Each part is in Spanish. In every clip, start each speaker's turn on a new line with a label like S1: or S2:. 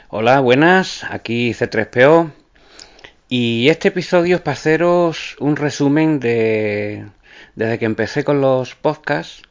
S1: Hola, buenas, aquí C3PO y este episodio es para haceros un resumen desde que empecé con los podcasts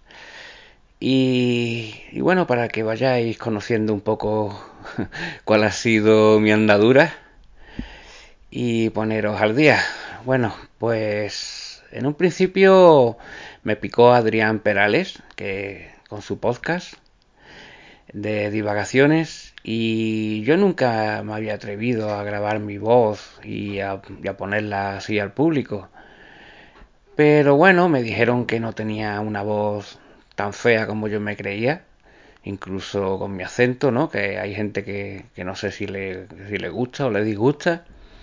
S1: y bueno, para que vayáis conociendo un poco cuál ha sido mi andadura y poneros al día. Bueno, pues en un principio me picó Adrián Perales, que con su podcast de divagaciones y yo nunca me había atrevido a grabar mi voz y a ponerla así al público. Pero bueno, me dijeron que no tenía una voz tan fea como yo me creía, incluso con mi acento, ¿no? Que hay gente que no sé si le gusta o le disgusta.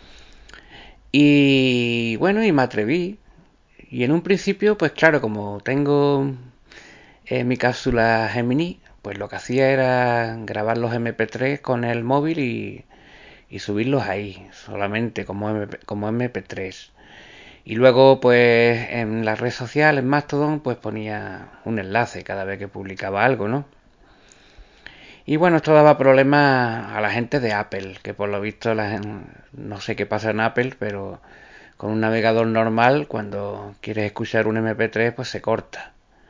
S1: Y bueno, y me atreví. Y en un principio, pues claro, como tengo mi cápsula Gemini, pues lo que hacía era grabar los MP3 con el móvil y subirlos ahí, solamente como MP3. Y luego, pues en la red social, en Mastodon, pues ponía un enlace cada vez que publicaba algo, ¿no? Y bueno, esto daba problemas a la gente de Apple, que por lo visto no sé qué pasa en Apple, pero con un navegador normal, cuando quieres escuchar un MP3, pues se corta.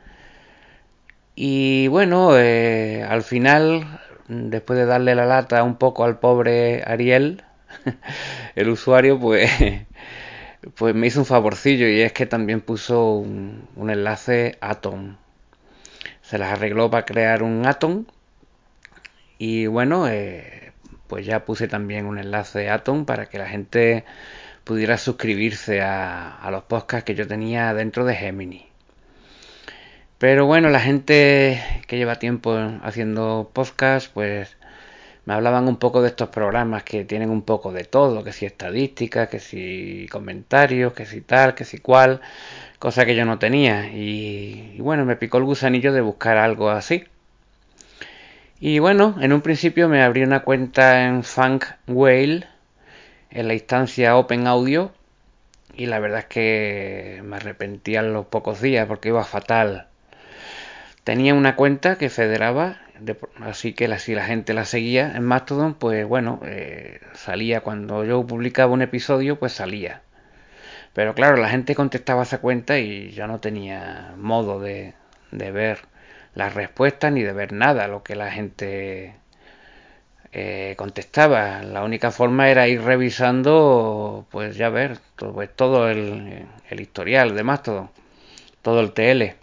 S1: Y bueno, al final, después de darle la lata un poco al pobre Ariel, el usuario, pues me hizo un favorcillo y es que también puso un enlace Atom. Se las arregló para crear un Atom y bueno, pues ya puse también un enlace Atom para que la gente pudiera suscribirse a los podcasts que yo tenía dentro de Gemini. Pero bueno, la gente que lleva tiempo haciendo podcast, pues me hablaban un poco de estos programas que tienen un poco de todo, que si estadísticas, que si comentarios, que si tal, que si cual, cosa que yo no tenía. Y bueno, me picó el gusanillo de buscar algo así. Y bueno, en un principio me abrí una cuenta en Funk Whale, en la instancia Open Audio, y la verdad es que me arrepentí a los pocos días porque iba fatal. Tenía una cuenta que federaba, así que si la gente la seguía en Mastodon, pues bueno, salía cuando yo publicaba un episodio, pues salía. Pero claro, la gente contestaba a esa cuenta y yo no tenía modo de ver las respuestas ni de ver nada lo que la gente contestaba. La única forma era ir revisando, pues ya ver, todo el historial de Mastodon, todo el TL.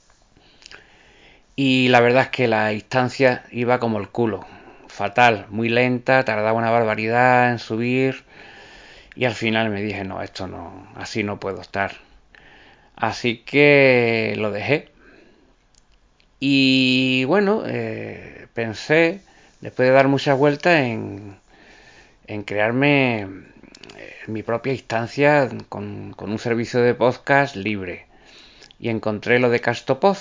S1: Y la verdad es que la instancia iba como el culo. Fatal, muy lenta, tardaba una barbaridad en subir. Y al final me dije, no, esto no, así no puedo estar. Así que lo dejé. Y bueno, pensé, después de dar muchas vueltas, en crearme mi propia instancia con un servicio de podcast libre. Y encontré lo de Castopod.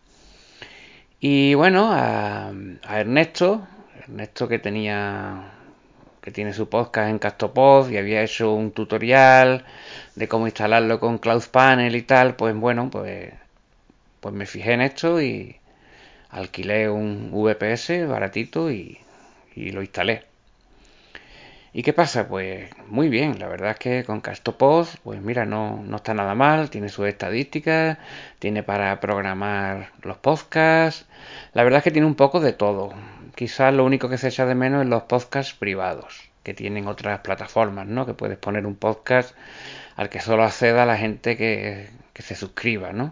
S1: Y bueno, a Ernesto que tiene su podcast en Castopod y había hecho un tutorial de cómo instalarlo con Cloud Panel y tal, pues bueno, pues me fijé en esto y alquilé un VPS baratito y lo instalé. ¿Y qué pasa? Pues muy bien, la verdad es que con Castopod, pues mira, no está nada mal, tiene sus estadísticas, tiene para programar los podcasts, la verdad es que tiene un poco de todo. Quizás lo único que se echa de menos es los podcasts privados, que tienen otras plataformas, ¿no? Que puedes poner un podcast al que solo acceda la gente que se suscriba, ¿no?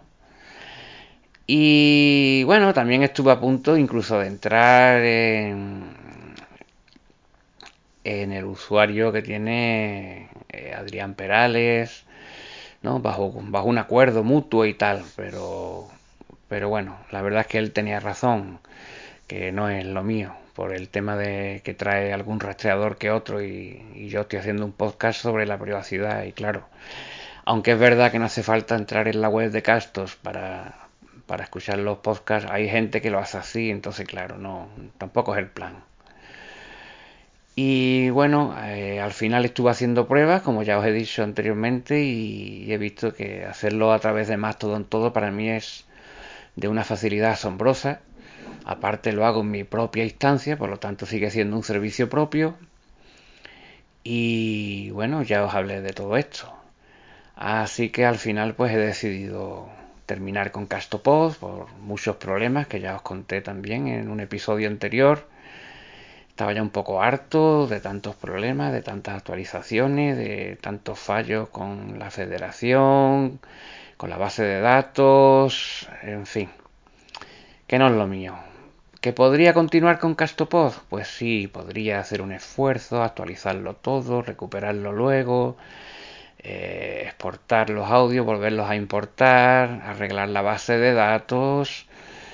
S1: Y bueno, también estuve a punto incluso de entrar en el usuario que tiene Adrián Perales, ¿no? Bajo un acuerdo mutuo y tal, pero bueno, la verdad es que él tenía razón, que no es lo mío, por el tema de que trae algún rastreador que otro y yo estoy haciendo un podcast sobre la privacidad y claro, aunque es verdad que no hace falta entrar en la web de Castos para escuchar los podcasts, hay gente que lo hace así, entonces claro, no, tampoco es el plan. Y bueno, al final estuve haciendo pruebas, como ya os he dicho anteriormente, y he visto que hacerlo a través de Mastodon todo para mí es de una facilidad asombrosa. Aparte lo hago en mi propia instancia, por lo tanto sigue siendo un servicio propio. Y bueno, ya os hablé de todo esto. Así que al final pues he decidido terminar con Castopod por muchos problemas que ya os conté también en un episodio anterior. Estaba ya un poco harto de tantos problemas, de tantas actualizaciones, de tantos fallos con la federación, con la base de datos, en fin, que no es lo mío. ¿Que podría continuar con Castopod? Pues sí, podría hacer un esfuerzo, actualizarlo todo, recuperarlo luego, exportar los audios, volverlos a importar, arreglar la base de datos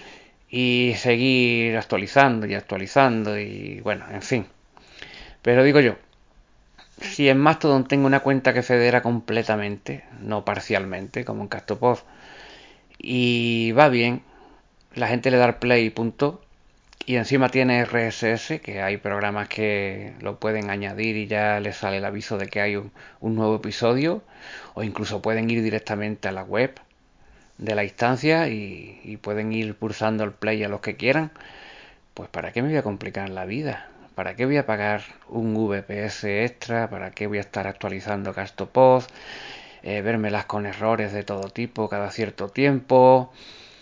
S1: y seguir actualizando y actualizando y bueno, en fin. Pero digo yo, si en Mastodon tengo una cuenta que federa completamente, no parcialmente, como en Castopod, y va bien, la gente le da al play y punto, y encima tiene RSS, que hay programas que lo pueden añadir y ya les sale el aviso de que hay un nuevo episodio, o incluso pueden ir directamente a la web de la instancia y pueden ir pulsando el play a los que quieran. Pues ¿para qué me voy a complicar la vida? ¿Para qué voy a pagar un VPS extra? ¿Para qué voy a estar actualizando Castopod? Vérmelas con errores de todo tipo cada cierto tiempo.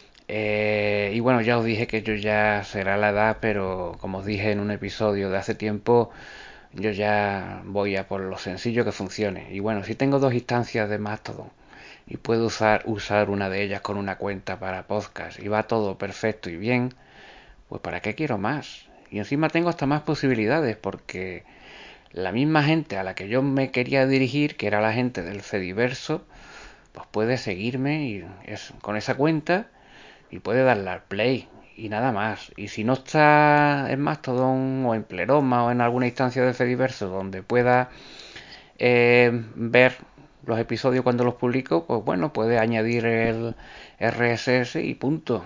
S1: Y bueno, ya os dije que yo ya será la edad, pero como os dije en un episodio de hace tiempo, yo ya voy a por lo sencillo que funcione. Y bueno, si tengo dos instancias de Mastodon y puedo usar una de ellas con una cuenta para podcast y va todo perfecto y bien, pues ¿para qué quiero más? Y encima tengo hasta más posibilidades porque la misma gente a la que yo me quería dirigir, que era la gente del Fediverso, pues puede seguirme con esa cuenta y puede darle al play y nada más. Y si no está en Mastodon o en Pleroma o en alguna instancia de Fediverso donde pueda ver los episodios cuando los publico, pues bueno, puede añadir el RSS y punto.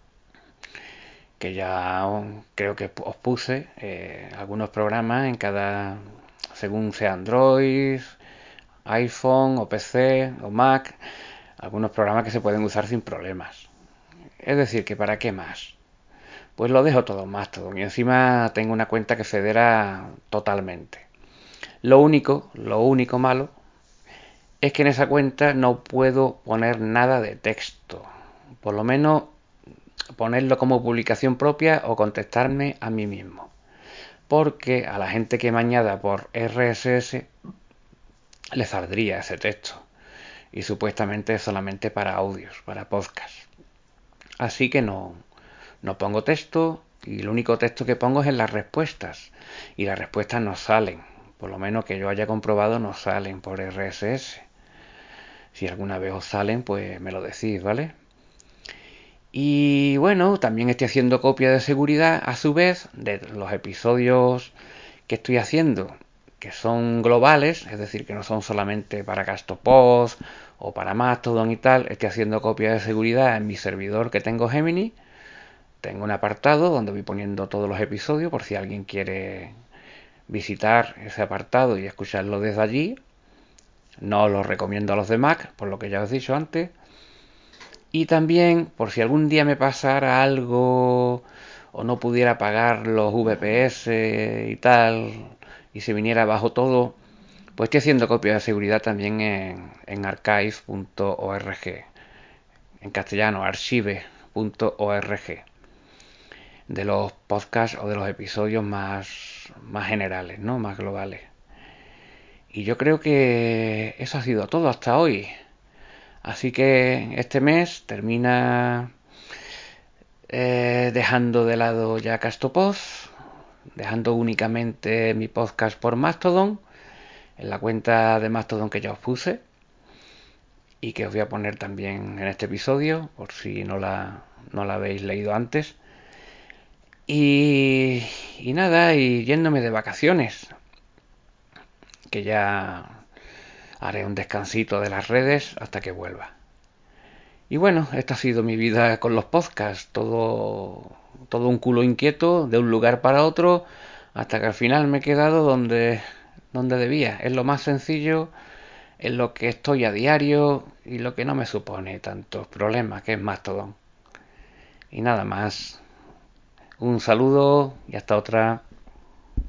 S1: Que ya creo que os puse algunos programas en cada, según sea Android, iPhone o PC o Mac, algunos programas que se pueden usar sin problemas. Es decir, que ¿para qué más? Pues lo dejo todo en Mastodon y encima tengo una cuenta que federa totalmente. Lo único malo es que en esa cuenta no puedo poner nada de texto. Por lo menos ponerlo como publicación propia o contestarme a mí mismo. Porque a la gente que me añada por RSS le saldría ese texto. Y supuestamente es solamente para audios, para podcast. Así que no pongo texto y el único texto que pongo es en las respuestas. Y las respuestas no salen. Por lo menos que yo haya comprobado no salen por RSS. Si alguna vez os salen, pues me lo decís, ¿vale? Y bueno, también estoy haciendo copia de seguridad a su vez de los episodios que estoy haciendo, que son globales, es decir, que no son solamente para Castopod o para Mastodon y tal. Estoy haciendo copia de seguridad en mi servidor que tengo Gemini. Tengo un apartado donde voy poniendo todos los episodios por si alguien quiere visitar ese apartado y escucharlo desde allí. No lo recomiendo a los de Mac, por lo que ya os he dicho antes. Y también, por si algún día me pasara algo o no pudiera pagar los VPS y tal, y se viniera abajo todo, pues estoy haciendo copia de seguridad también en archive.org, en castellano, archive.org, de los podcasts o de los episodios más generales, ¿no? Más globales. Y yo creo que eso ha sido todo hasta hoy. Así que este mes termina dejando de lado ya Castopod, dejando únicamente mi podcast por Mastodon, en la cuenta de Mastodon que ya os puse y que os voy a poner también en este episodio, por si no la habéis leído antes. Y nada, y yéndome de vacaciones, que ya haré un descansito de las redes hasta que vuelva. Y bueno, esta ha sido mi vida con los podcasts, todo un culo inquieto de un lugar para otro, hasta que al final me he quedado donde debía. Es lo más sencillo, en lo que estoy a diario y lo que no me supone tantos problemas, que es Mastodon. Y nada más. Un saludo y hasta otra.